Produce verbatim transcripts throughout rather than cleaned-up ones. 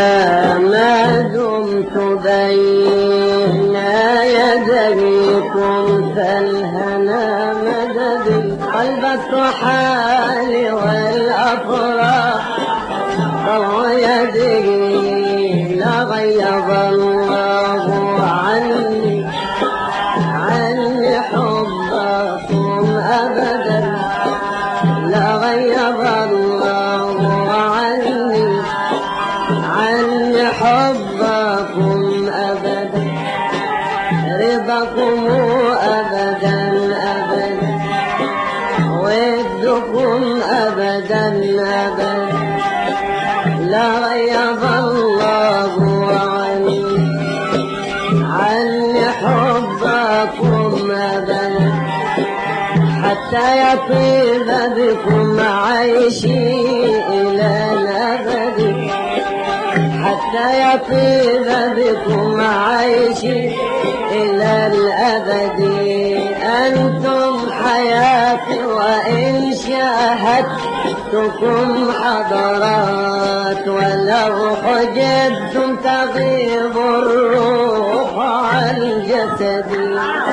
ما دمت بين يديكم فالهنا مددي قلب الطحال والأفراح طوى يدي لغيظ الله عني عني حبكم أبدا لغيظ الله عني عني حبكم أبدا رضاكم أبدا أبدا ودكم أبدا أبدا لا غيظ الله عني عني حبكم أبدا حتى يطيب بكم عيشي إلى الأبد حتى يطيب بكم عيشي إلى الأبد أنتم حياتي وإن شاهدتكم حضرات ولو حجبتم تغيب الروح عن جسدي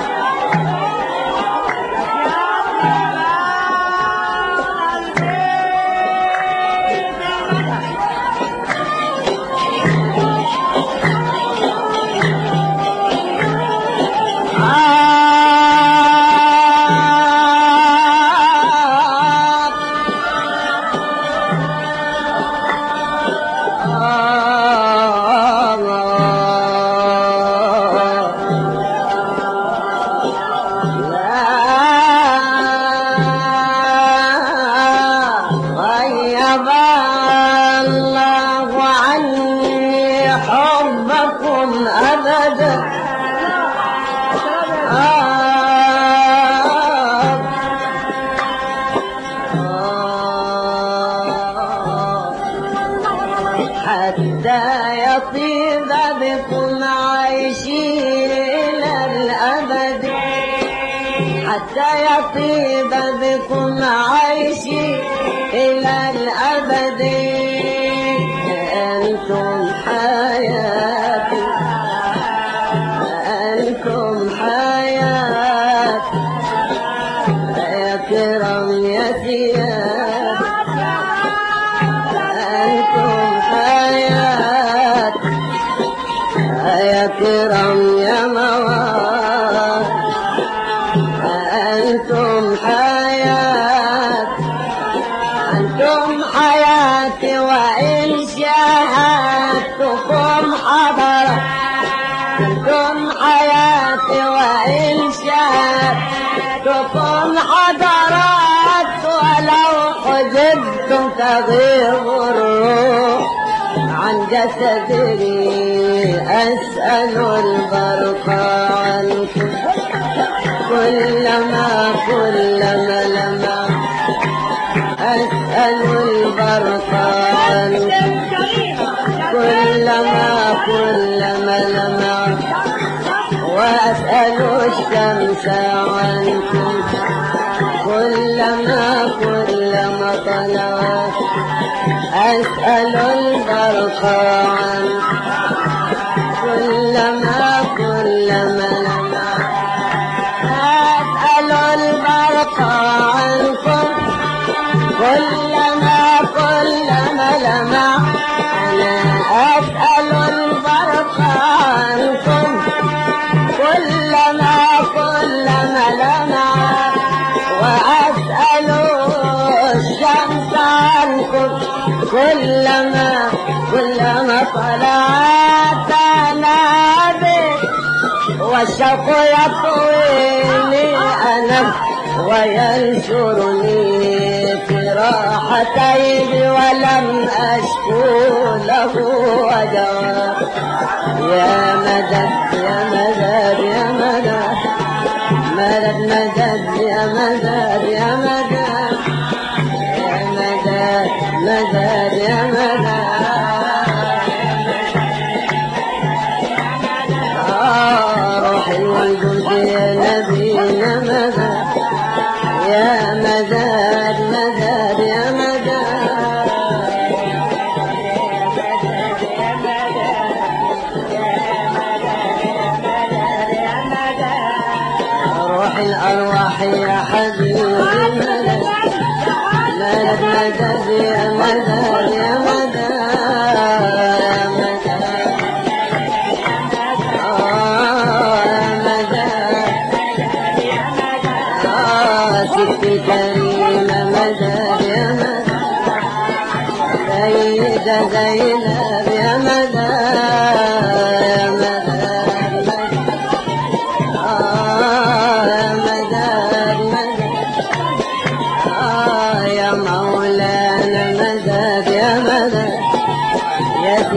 حتى يطيب بكم عيشي إلى الأبد حتى يطيب بكم عيشي إلى الأبد أنتم حياتي أنتم حياتي يا كرام يا سياد أنتم حياتي يا كرام يا مواد أنتم حياتي أنتم حياتي وإن شاهدتكم حضرت أنتم حياتي وإن شاهدتكم حضرت ولو حجبتم تغيب الروح عن جسدي أسأل البرق عنكم كلما كلما لما أسأل البرق عنكم كلما كلما لما وأسأل الشمس عنكم كلما كلما طلعت أسأل البرق عنكم كلما كلما لما أسأل البرق عنكم كلما كلما لما أنا أسأل البرق عنكم كلما كلما لما وأسأل الشمس عنكم كلما كلما طلعت نادي والشوق يطويني أنا وينشرني في راحتين ولم أشكو له وجواب يا مدد يا مدد يا مدد مدد مدد يا مدد يا مدد يا مدد مدد يا مدد روحي والجند يا نبينا مدد يا مدد مدد يا مدد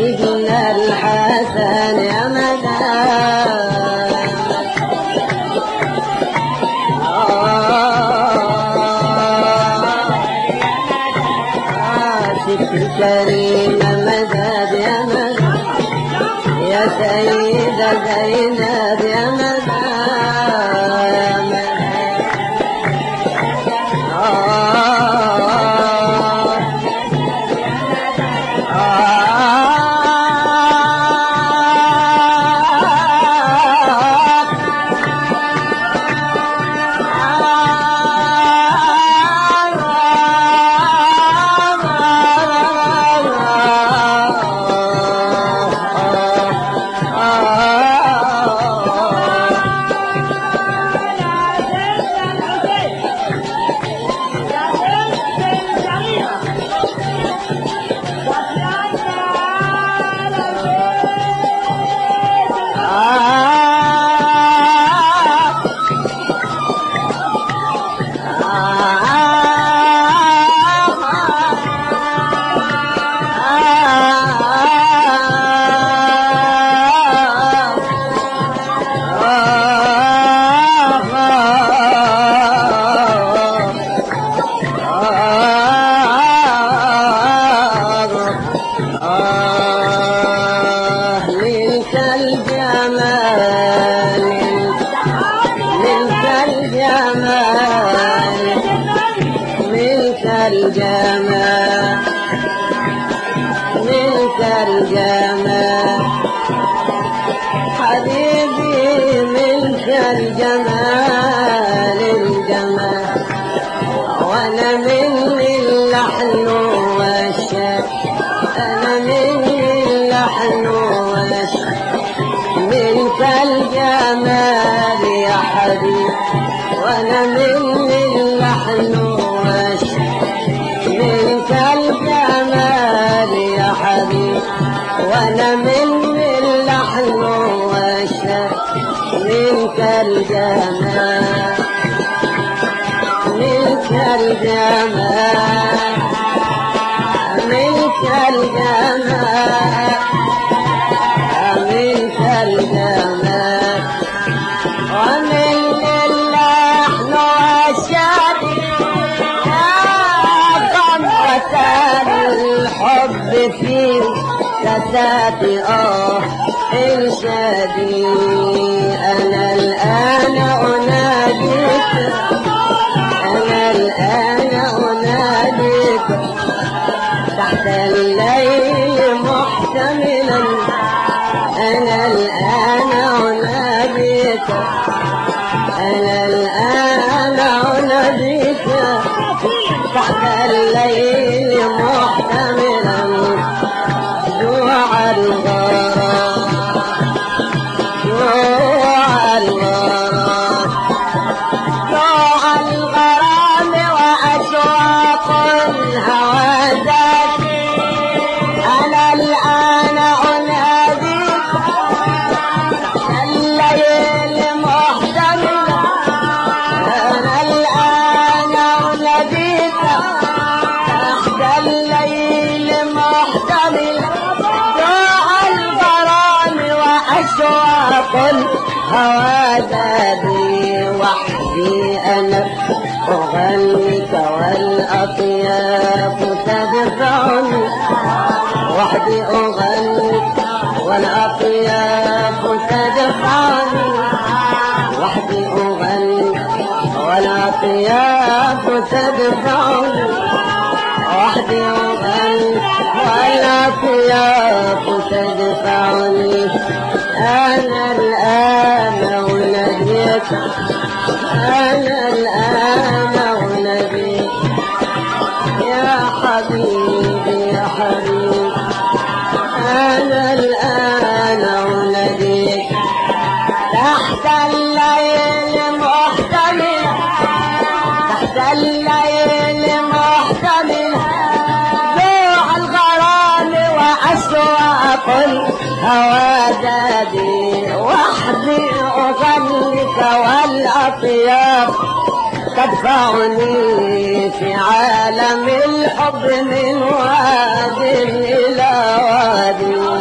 سيدنا الحسن يا مدام ست الكريمة مدد يا مدد يا سيدة زينب يا مدد الجمال منك الجمال حبيبي منك الجمال الجمال وانا مني اللحن والشك انا مني اللحن والشك منك الجمال يا حبيبي وانا مني اللحن منك الجمال يا حبيب وانا من اللحن والشك منك الجمال منك الجمال منك الجمال منك الجمال ومن اللحن والشك الحب فيه كتاتي اه انشادي انا الان اناديك انا الان اناديك تحت الليل محتملا انا الان اناديك انا الان اناديك تحت الليل محتملا جوع الغرام جوع الغرام جوع الغرام وأشواق الهوى ذاتي أنا الآن أناديك الليل محتملا أنا الآن أناديك الليل محتمل جوع الغرام وأشواق الهوى ذابي وحدي أنا أغنيك والأطياف تدفعني وحدي أغنيك والأطياف تدفعني وحدي أغنيك والأطياف تدفعني وحدي أغني والأطياف تدفعني أنا الآن أناديك أنا الآن أناديك يا حبيبي يا حبيبي أنا الآن أناديك تحت الليل محتمل تحت الليل محتمل أشواق الهوى ذابي وحدي أغنيك والأطياف تدفعني في عالم الحب من واد إلى واد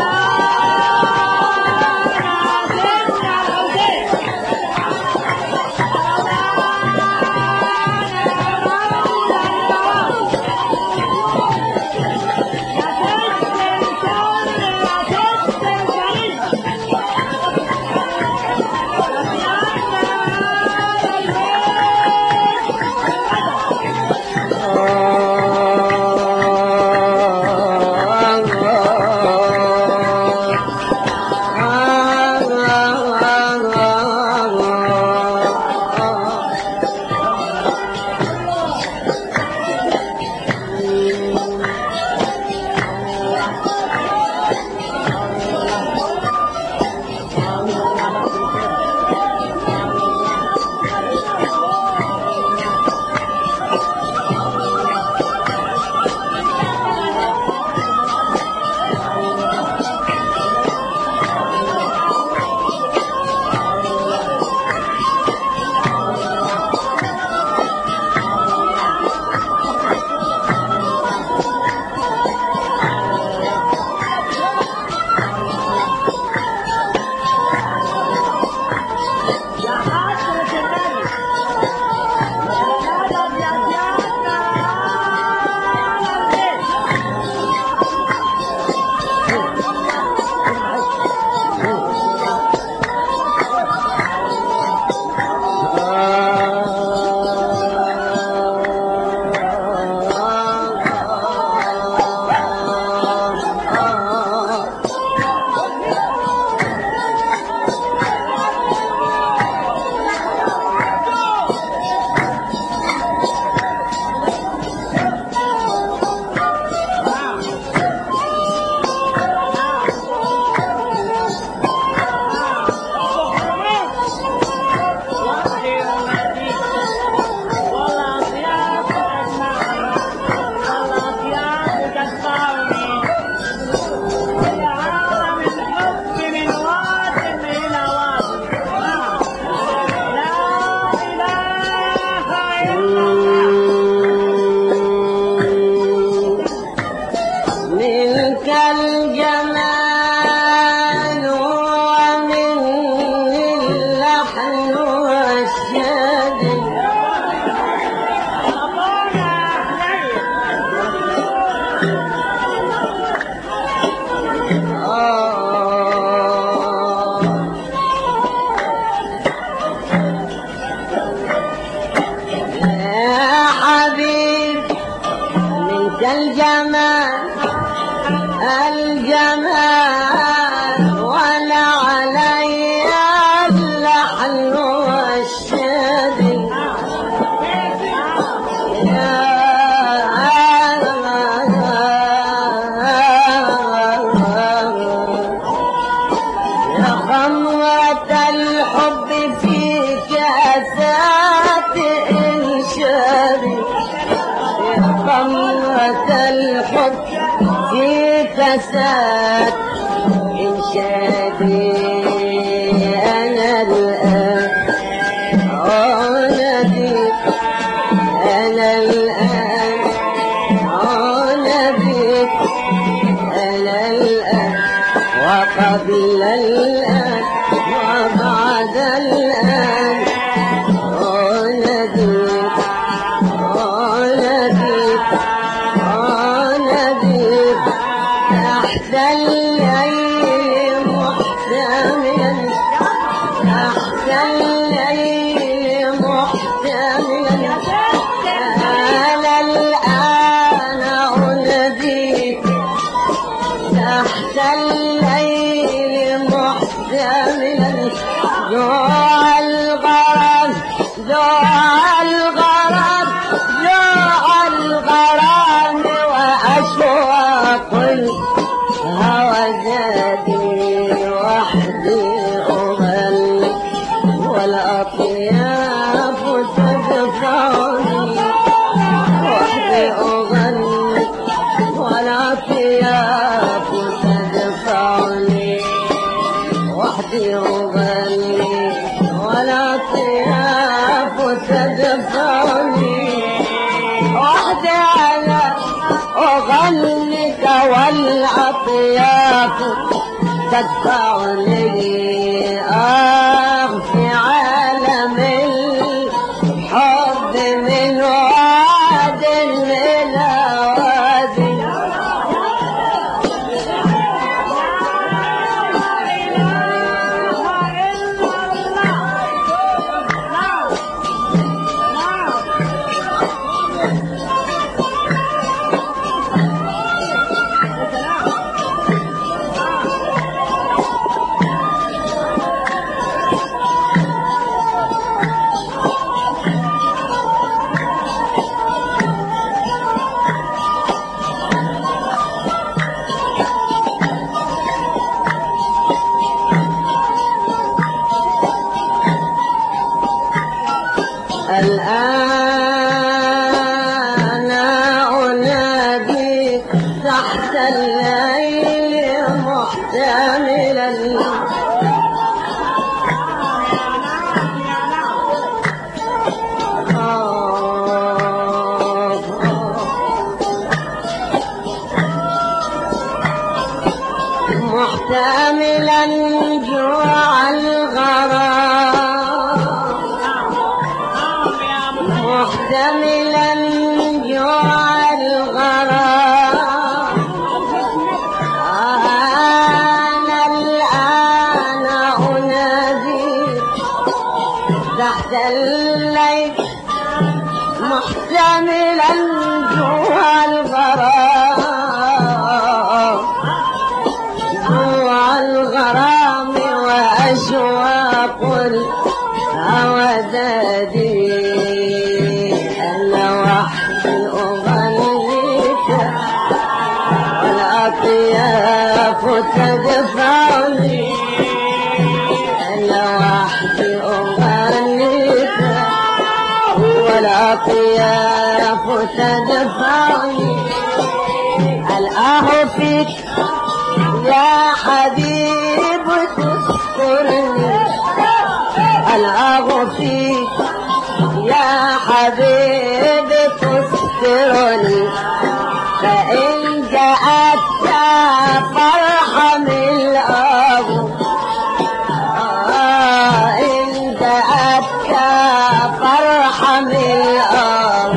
الجمال الجمال ولا علي اللحن والشدي يا خمرة الحب في كاسات انشادي يا خمرة الحب في كاسات انشادي انا الان اناديك انا الان اناديك انا الان وقبل الآن وبعد الآن أناديك أناديك أناديك تحت الليل محتملا تحت الليل محتملا أنا الآن أناديك تحت الليل محتملا جوع الغرام جوع الغرام جوع الغرام وأشواق الهوى زادي وحدي أغني والأطياف تدفعني وحدي أغني والأطياف تدفعني وحدي أغني والأطياف تدفعني وحدي أنا أغنيك والأطياف تدفعني آه في عالم الحب من واد إلى واد الآن أناديك تحت الليل محتملا محتملا جوع الغرام محتملا جوع الغرام أنا الآن أناديك تحت الليل محتملا جوع الغرام جوع الغرام وأشواق الهوى زادي أنا وحدي أغنيك والأطياف تدفعني أنا وحدي أغنيك والأطياف تدفعني الآه فيك يا حبيب تذكرني الآه فيك يا حبيب تذكرني فإن جاءتك فرحة من الآه آه إن جاءتك فرحة من الآه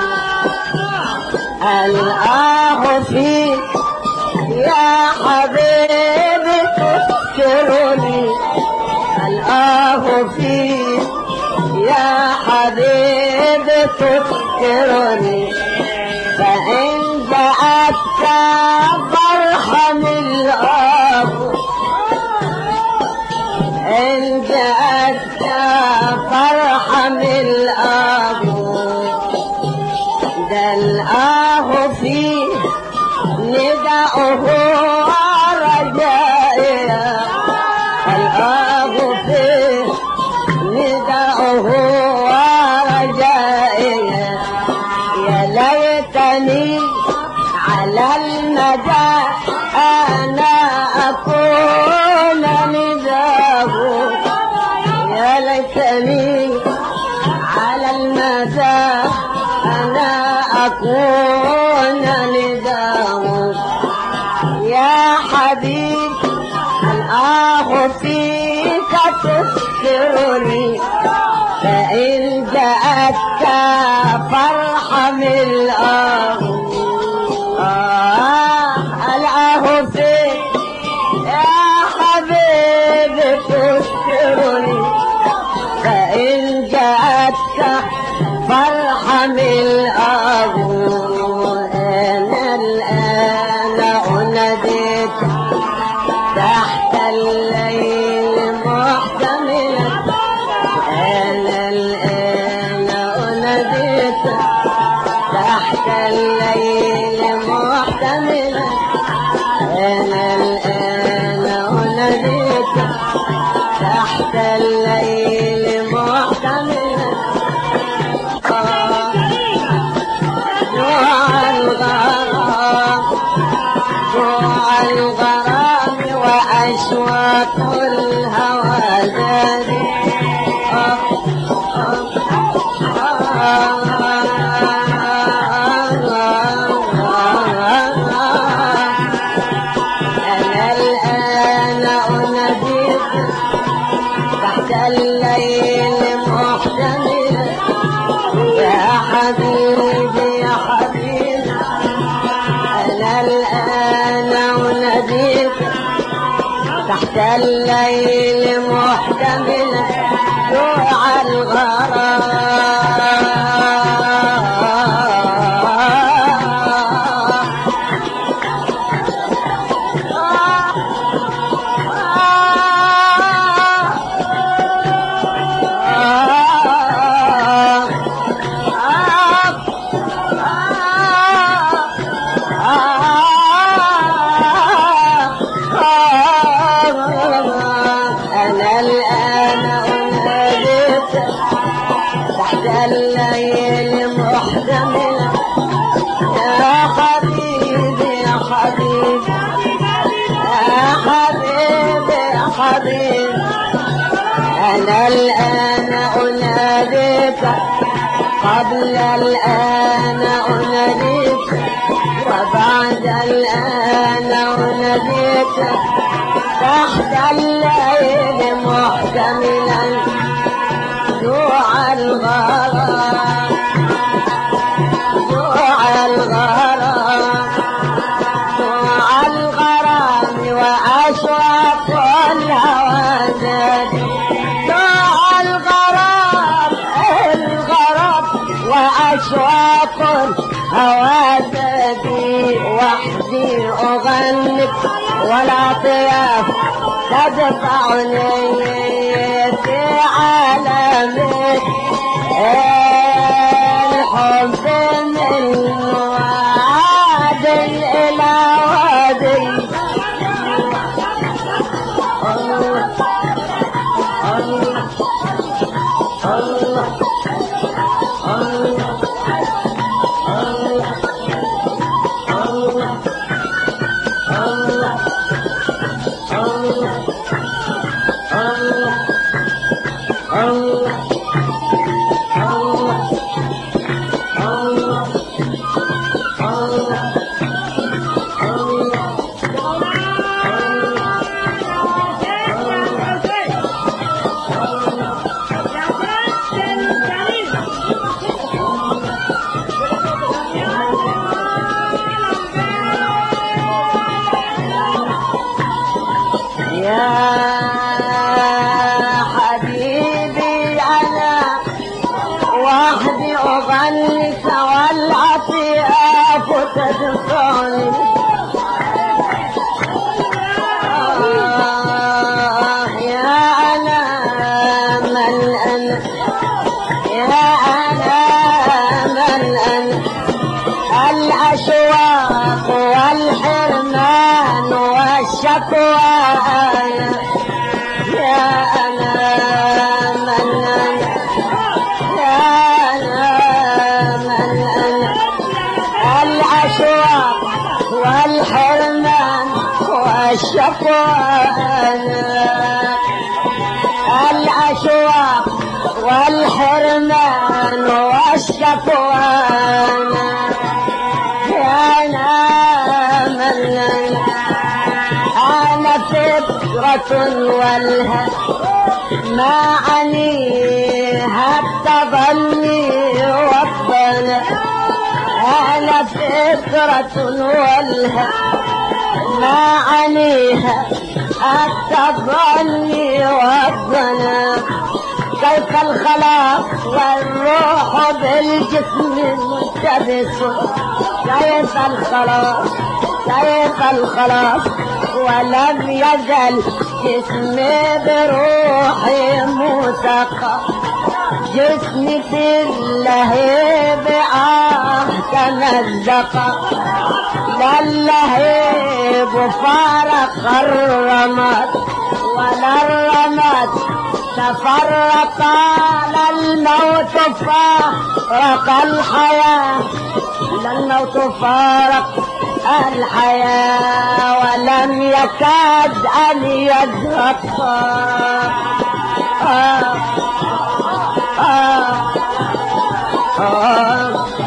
الآه فيك يا حبيبي تذكرني الآه فيك يا حبيبي تذكرني فإن جاء نداؤه ورجائي الآه فيه نداؤه ورجائي يا ليتني على المدى أنا أكون نداه يا ليتني على المدى أنا أكون نداه يا حبيب الآه فيك تذكرني فإن جاءتك فارحم الآه آه الآه فيك يا حبيبي تذكرني فإن جاءتك فارحم الآه أنا الآن أناديك تحت الليل محتملا أنا الآن أناديك تحت الليل محتملا أنا الآن أناديك تحت الليل محتملا جوع الغرام جوع الغرام وأشواق الهوى زادي أنا الآن أناديك تحت الليل محتملا يا حبيبي يا حبيبي أنا الآن أناديك تحت الليل محتملا جوع أنا الآن أناديك تحت الليل محتملا يا حبيبي يا حبيبي يا حبيبي يا حبيبي أنا الآن أناديك قبل الآن أناديك وبعد الآن أناديك تحت الليل محتملا جوع الغرام جوع الغرام جوع الغرام وأشواق الهوى زادي جوع الغرام الغرام وأشواق الهوى زادي وحدي أغني والعطياف تدفعني في عالمك الحب من واد إلى واد الله الله الله أغنك والعطياف تدفعني آه يا أنا من أنا يا أنا من أنا الأشواق والحرمان والشكوانا الأشواق والحرمان والشكوانا يا نام الليل أنا فكرة والها ما عنيها التظني والضنا أنا فكرة والها ما عنيها التظني والضنا كيف الخلاص والروح بالجسم ملتبس كيف الخلاص كيف الخلاص ولم يزل جسمي بروحي متقى جسمي في اللهيب آه تمزق لا اللهيب فارق الرماد ولا الرماد تفرقا لا الموت فارق الحياة لا الموت فارق الحياة ولم يكاد أن يزهق آه آه آه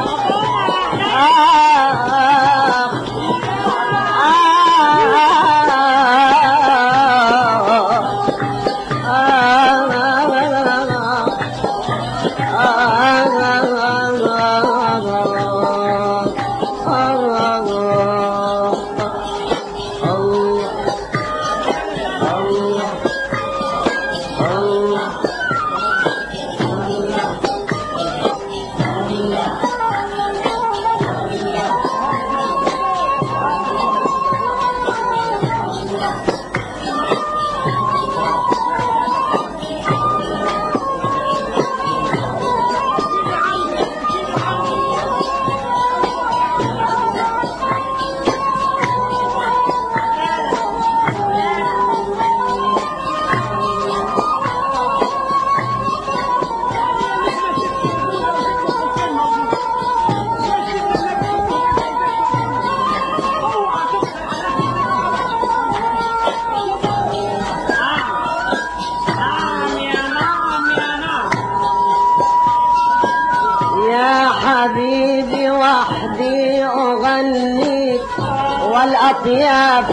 حبيبي وحدي أغني والأطياب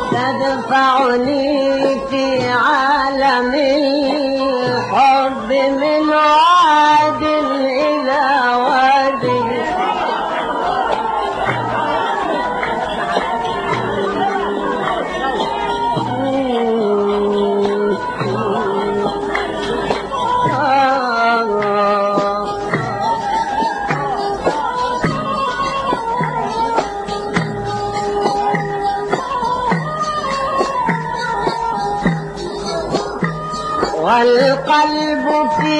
تدفعني في عالم الحب من واد إلى واد والقلب في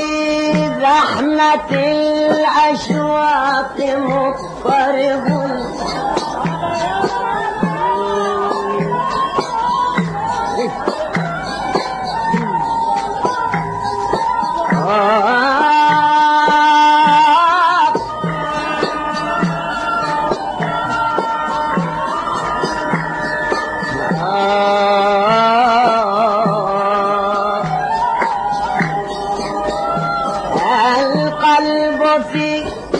زحمة الأشواق مضطرب في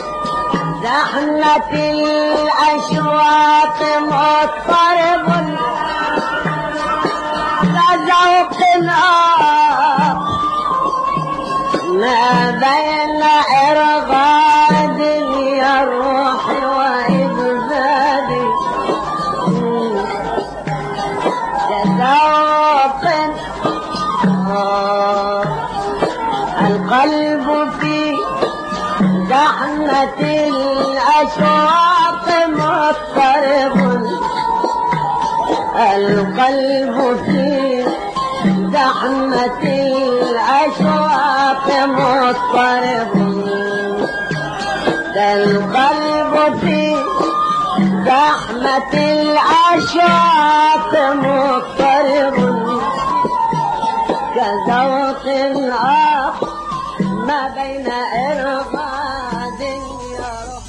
زحمة الأشواق مضطرب كذوق ما بين إرغاد الروح وإبداد كذوق القلب في زحمة الأشواق مضطرب القلب في زحمة الأشواق مضطرب القلب في زحمة الأشواق مضطرب كذوق آخر ما بين إرغاد يا رب.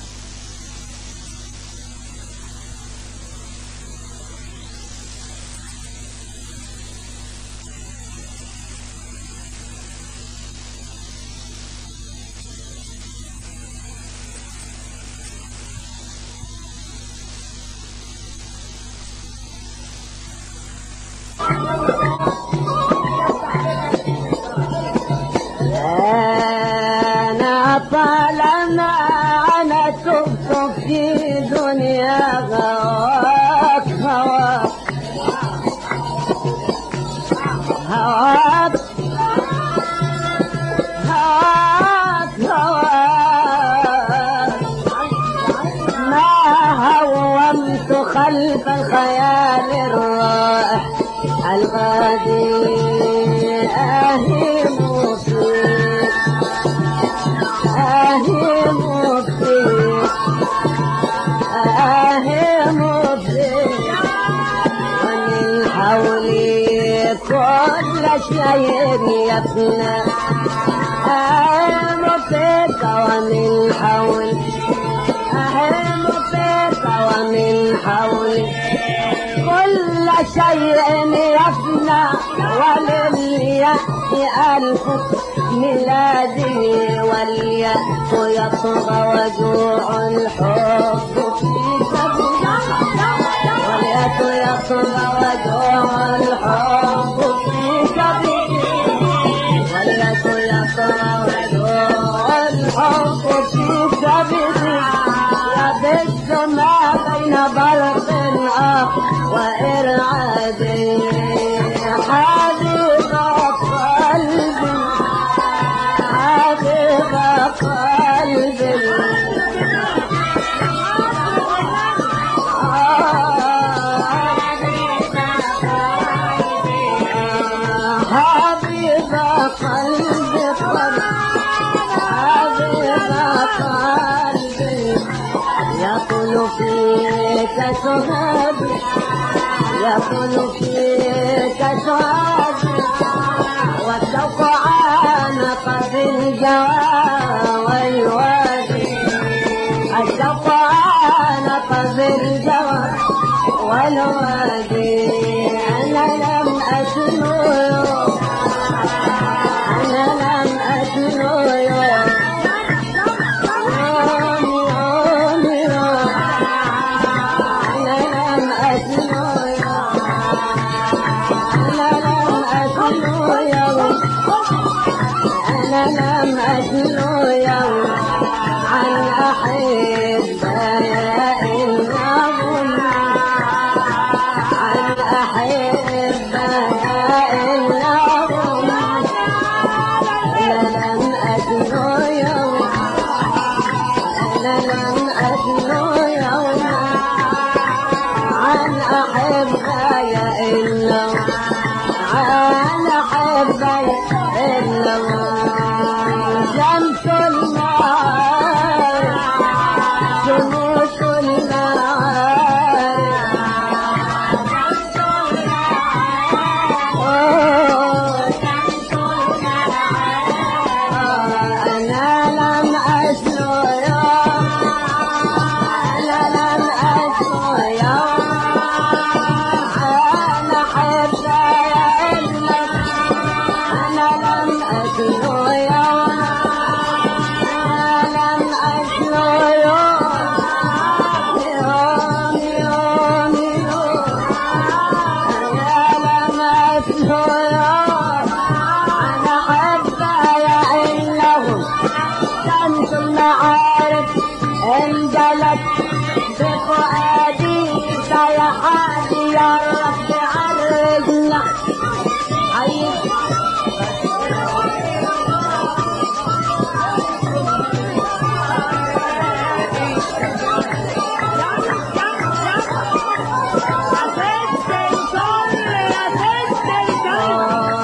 أنا طالما أنا تبت في دنيا هواك هواك هواك هواك هواك ما هومت خلف الخيال الرائح الغادي أهيم فيك أهيم فيك أهيم فيك ومن حولي كل شيء يفنى أهيم فيك ومن حولي أهيم فيك ومن حولي كل شيء يفنى ولليأس ألف ميلادي واليأس يطغى وجوع الحب في سبيل واليأس يطغى وجوع الحب في سبيل واليأس يطغى وجوع الحب في سبيل يبث ما بين برق آخ وإرعاد حبيب قلبي حبيب قلبي حبيب قلبي حبيب قلبي يقول فيك سهادي يقول فيك سهادي والشوق عانق بالجوى والوادي الشوق عانق بالجوى والوادي أنا لم أسنو أنا لم أسنو أنا لم أسلو يوم عن أحبائي النظم عن أحبائي النظم أنا لم أسلو يوم أنا لم أسلو يوم عن أحبائي النظم عن أحبائي شمس النهار شموس النهار أنا لم أسلو يوم أنا لم أسلو يوم أنا حبايا أنا لم أسلو يوم أنا لم أسلو يوم يوم يوم يوم أنا لم أسلو يوم أنا حبايا إنهم شمس المعارف انجلت بفؤادي سيحادي يا رب عرجنا Oh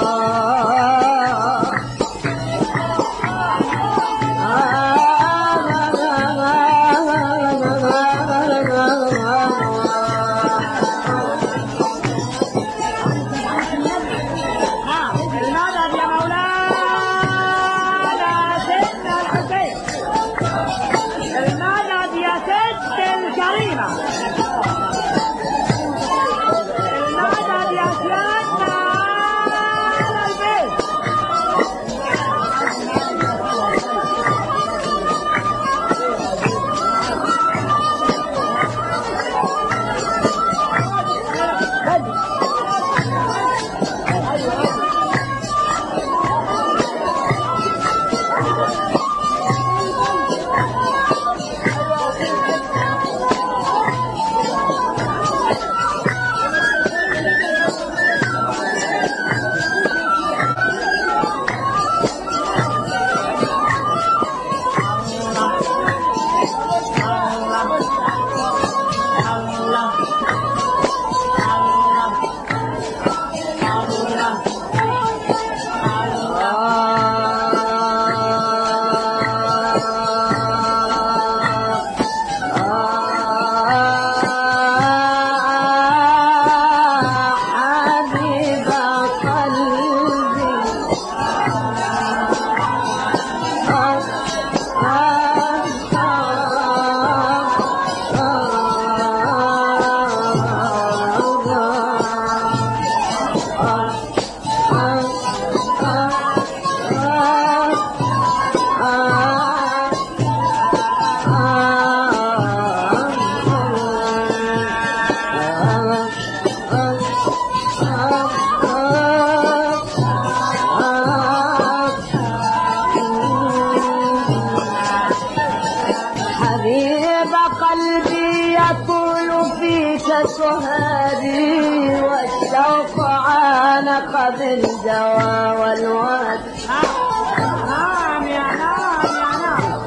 تعلق بالجوى والواد. نعم يا نعم يا نعم.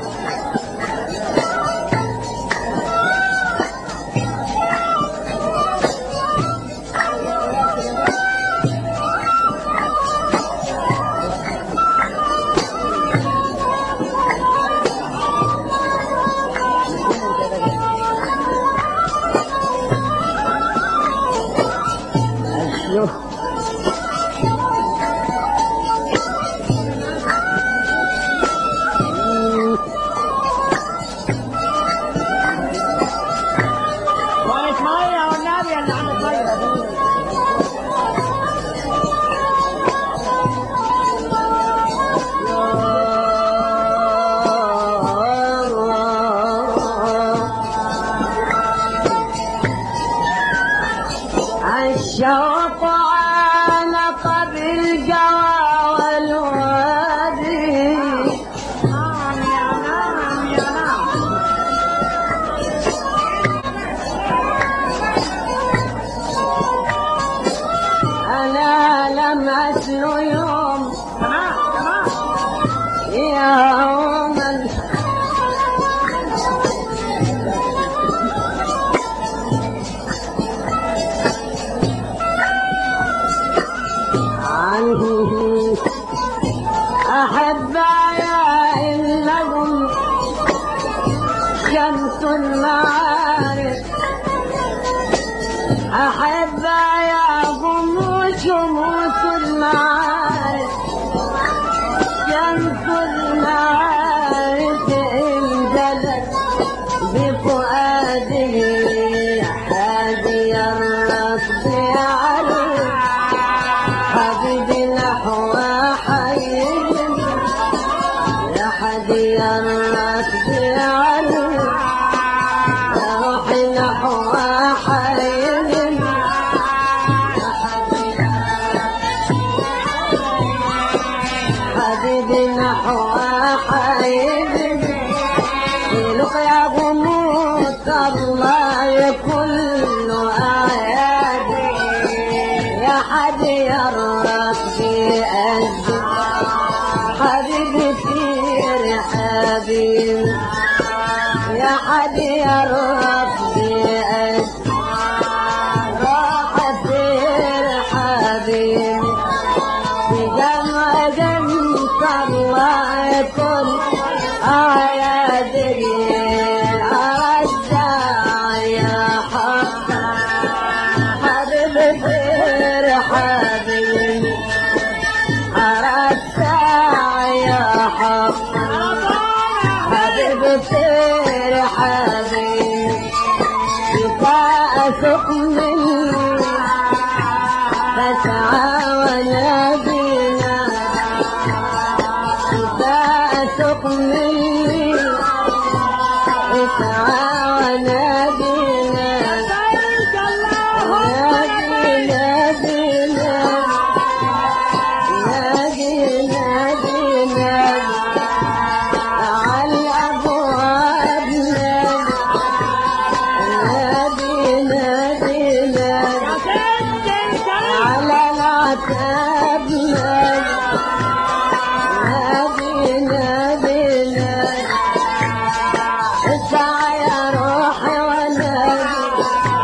شوية مية والنبي اللي عندك مية. الشوق عانق بالجوى والوادي. نعم يا نعم يا نعم. أنا لم أسل يوم تمام تمام. يوما عنه أحبايا إنهم شمس المعارف. أحبايا هم شموس المعارف. شمس المعارف انزلت بفؤاده هادي الرصد عليه. حبيبي نحو حيهم يا حدي الرصد عليه. يا روحي نحو حيهم يا حبيبي نحو حيهم. لك يا غموض الله كل آياتي. يا حدي الرصد أجل حبيبي في رحابي. يا حدي الرصد أجل راح في رحابي. في جمع جنس الله كل آياتي. أرجع يا حق حبيبي في رحابي. أرجع يا حق حبيبي في رحابي. يفاء مني فسعى ونبينا. يفاء مني فسعى ونبينا. نبينا بنا نبينا بنا على الأبواب. نبينا بنا على العتاب. نبينا بنا اسعى يا روحي ونبي.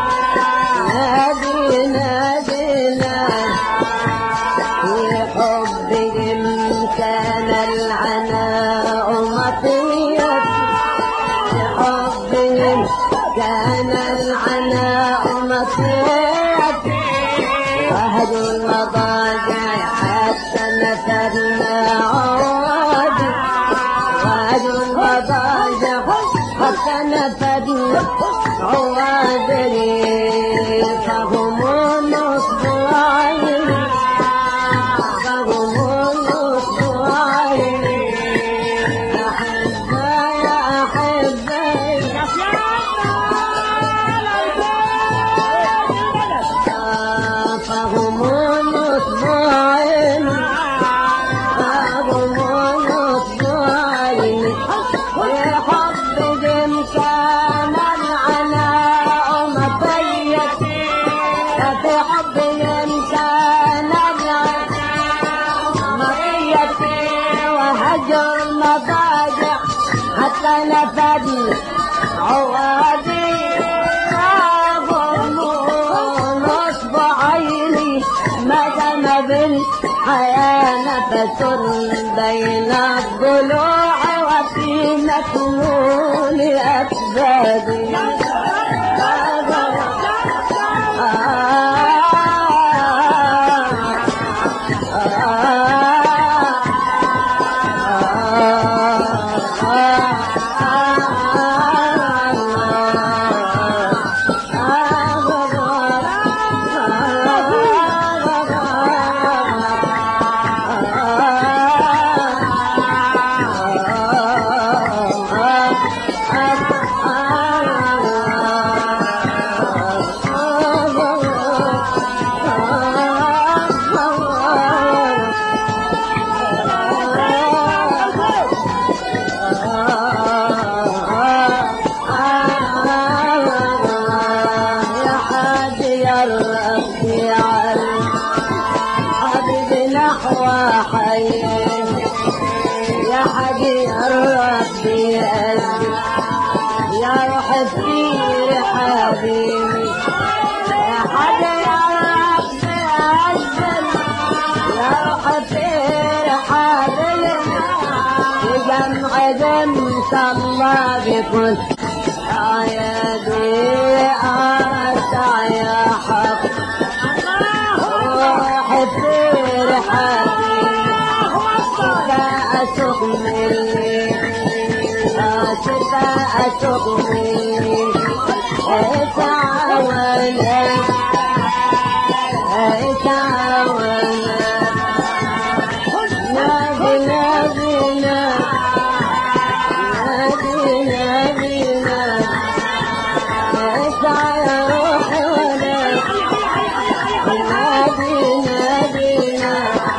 نبينا بنا في حبهم كان العناء مطية. في حبهم كان العناء مطية. وهد المضاجع حتى نفرنا عوادي. وهد المضاجع حتى نفرنا عوادي. فهم نصب عيني. فهم المضاجع حتى نفدني عوادي نصب عيني ما دام بالحياة نفس بين الضلوع وفي مكنون أكبادي يا حبيبي ربي قلبي يا روح كتير حبيبي يا حبيبي يا روح كتير حبيبي جمع جنس الله بكل عيادي أرسع يا حق روح كتير حبيبي أسوق مني أسوق مني اتعاونا اتعاونا نادي نادينا نادي نادينا اسعى يا روحي ولا نادي نادينا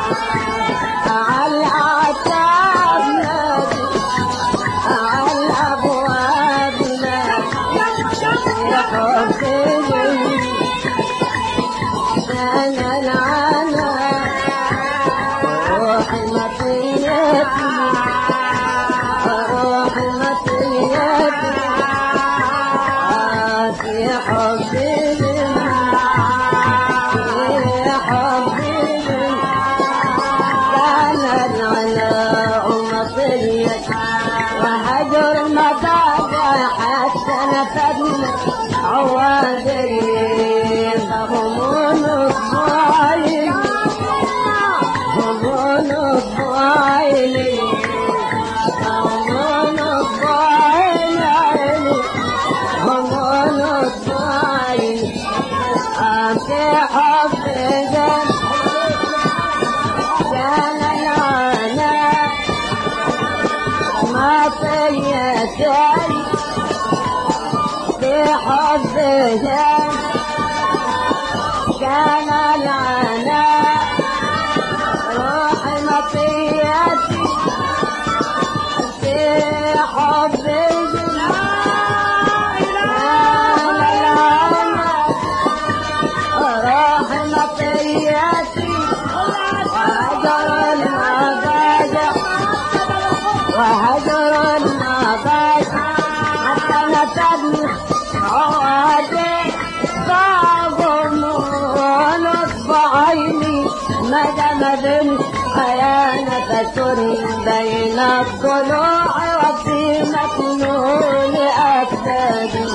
وهجر المضاجع حتى نفدنا عوادي همون الضايل همون الضايل همون الضايل همون الضايل أنت حفظا كان العنا مطيتي بحبها كان العنا روح مطيتي بحبها كان العنا روح مطيتي وهجر المضاجع وهجر المضاجع حتى نفدني عوادي صعب ونصب عيني ما دام بالحياة نفس بين الضلوع وفي مكنون أكبادي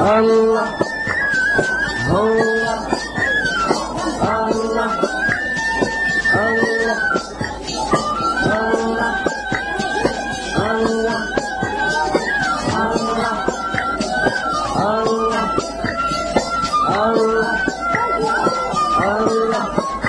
الله هو الله الله الله الله الله الله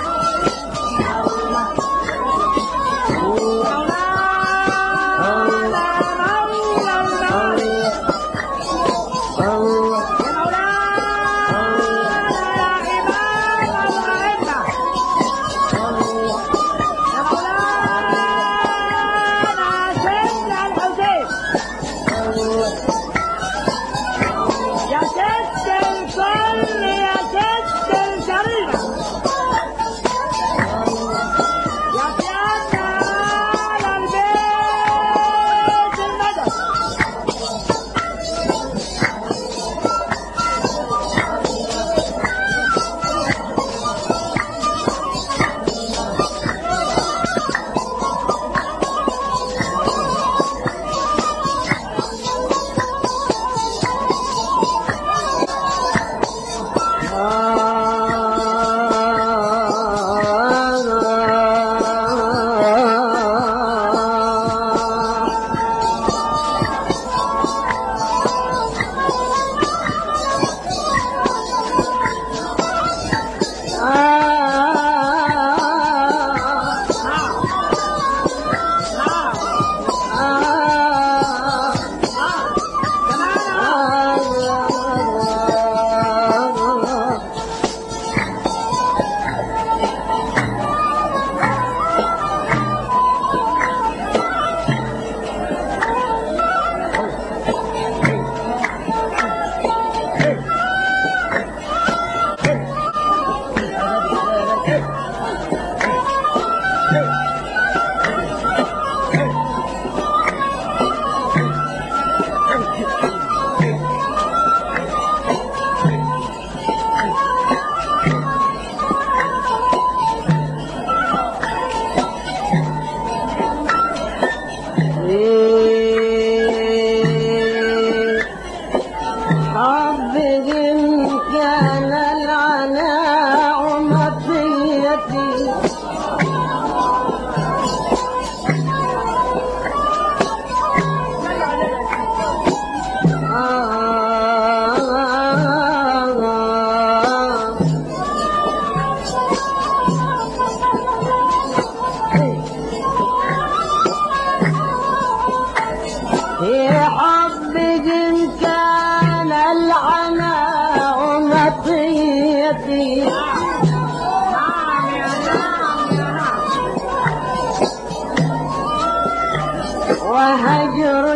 وهجر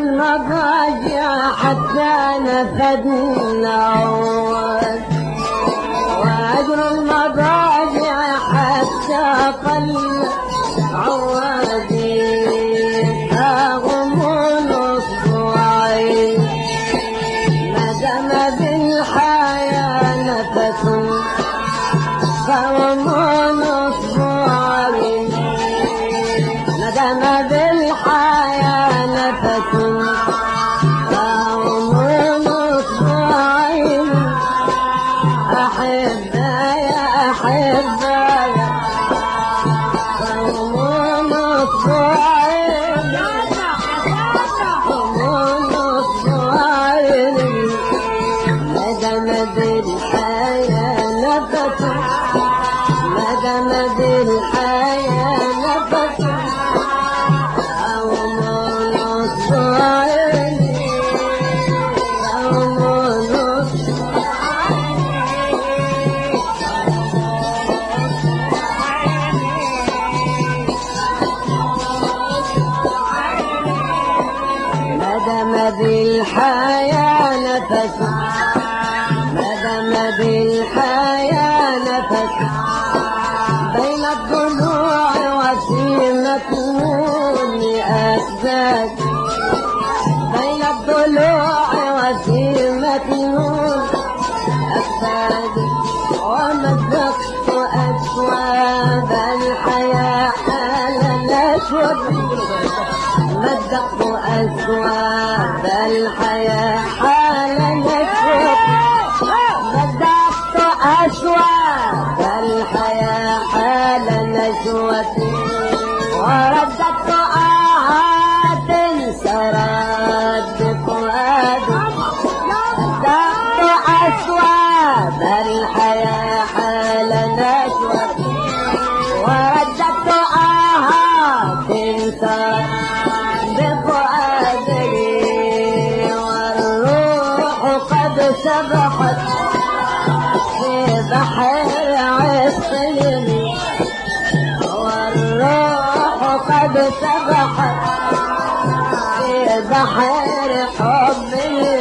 المضاجع حتى نفدنا وهجر المضاجع حتى قل عوادي فغمون اصبعين ندم بالحياة نفس فغمون اصبعين ندم بالحياة نفس فغمون اصبعين أحبا يا أحبا فغمون اصبعين فغمون اصبعين ندم بالحياة نفس ندم بالحياة نفس فغمون اصبعين فغمون ندم بالحياة نفس ندم بالحياة نفس بين الضلوع وسيمة نون أسداد بين الضلوع وسيمة نون أسداد ومزقت أسواب الحياة حال الأسود مزقت أسواب الحياة حال الأسود بفؤادي والروح قد سبحت في بحر عسلي والروح قد سبحت في بحر حبي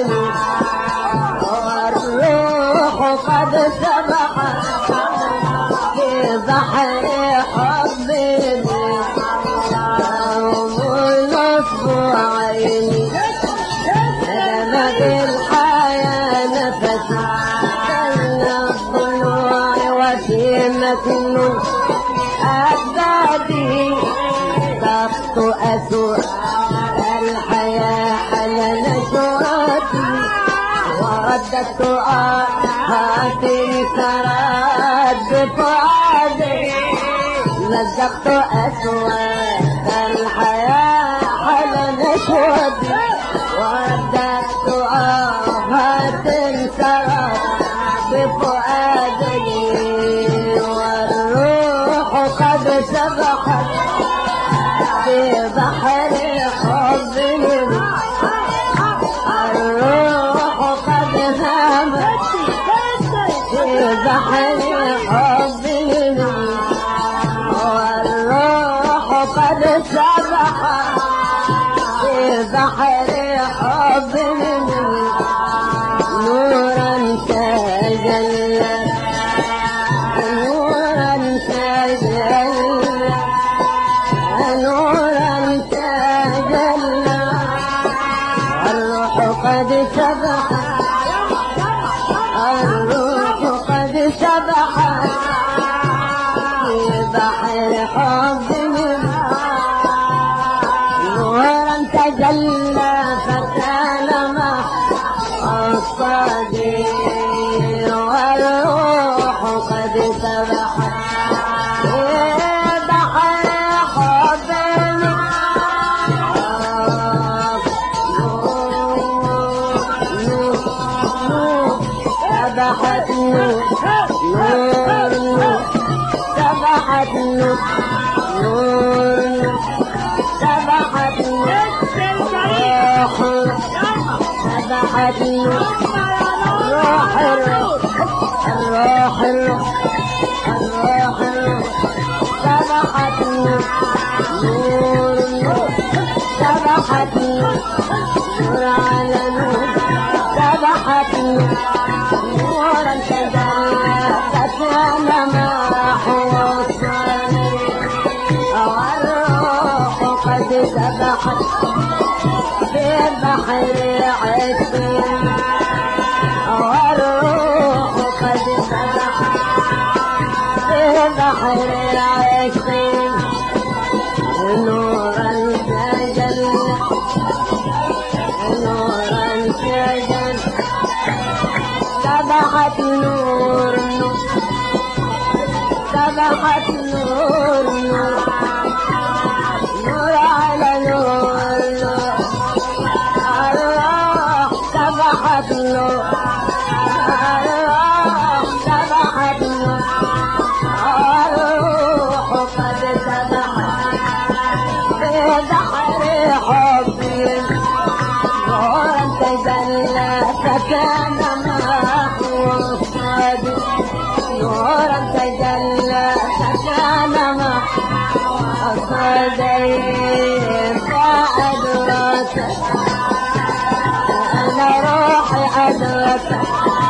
والروح قد سبحت في بحر حبي ونصب عيني نبي الحياة نفسي بين الضلوع وفي مكنون أجدادي ضبط أسوء الحياة على نشرتي ورددت آهاتي سراد بفؤادي مزقت أسواد الحياة على نشرتي ورددت آهاتي سراد بفؤادي والروح قد سبحت في بحر حبي الروح قد هامت في بحر حبي والروح قد سبحت في بحر حبي نورا تجلى نورا تجلى نورا تجلى الروح قد سبحت الروح قد سبحت في بحر حب نورا تجلى فكان مع الصديق والروح قد سبحت في بحر حب سبحت نور نور نور سبحت نور نور سبحت نور روح سبحت نور روح الروح الروح الروح سبحت نور نور نور سبحت نور نور على نور سبحت نور نورا تجلى فكان محو الصليب والروح قد سبحت في بحر عسى والروح قد سبحت في بحر عسى نورا تجلى نورا تجلى سبحت نور نور سبحت نور نور نور على نور نور الروح سبحت نور الروح سبحت نور الروح قد سبحت في بحر حبي نورا تجلى فكان نورا تجلى فكان محو الصديق فأدركت أنا روحي أدركت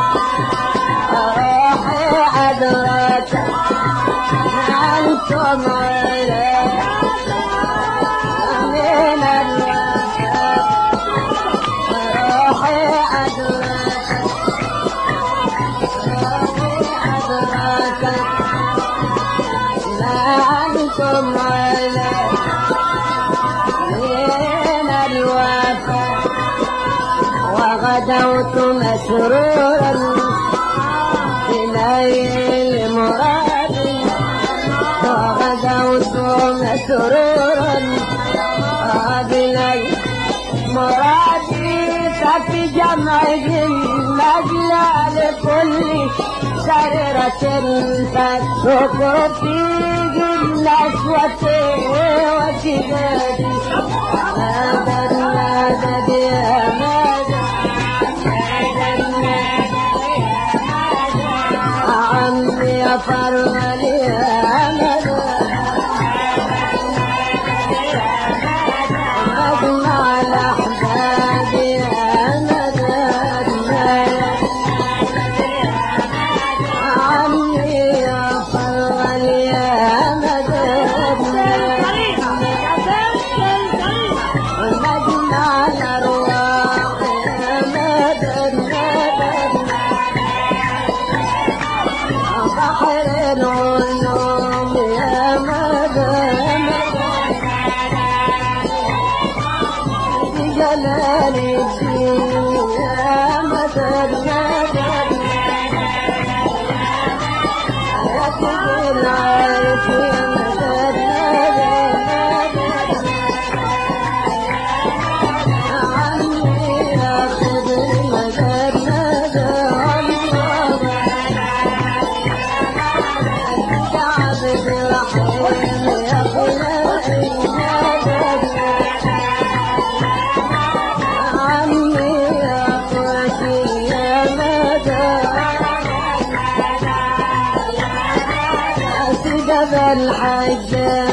روحي أدركت أنتم إليه من الوفاء روحي أدركت لا أنتم عليه من الوفاء وغدوت مسرورا بليل مرادي وغدوت مسرورا بليل مرادي ففي جمعه المجلى لكل سريرة الفات تقرب تيجي الناس وتي وتجادي مدد مدد يا مدد عمي يا فرمل يا مدد مجمع الأحباب يا مدد عمي يا فرمل يا مدد مجمع الأرواح يا مدد مدد بحر العلوم يا مدد بجلال الدين يا مدد مدد ركب العيش يا مدد مدد عمي يا خضر مدد مدد عبد الرحيم يا خلائي مدد عمي يا اخوتي يا مدد سيد الحجاج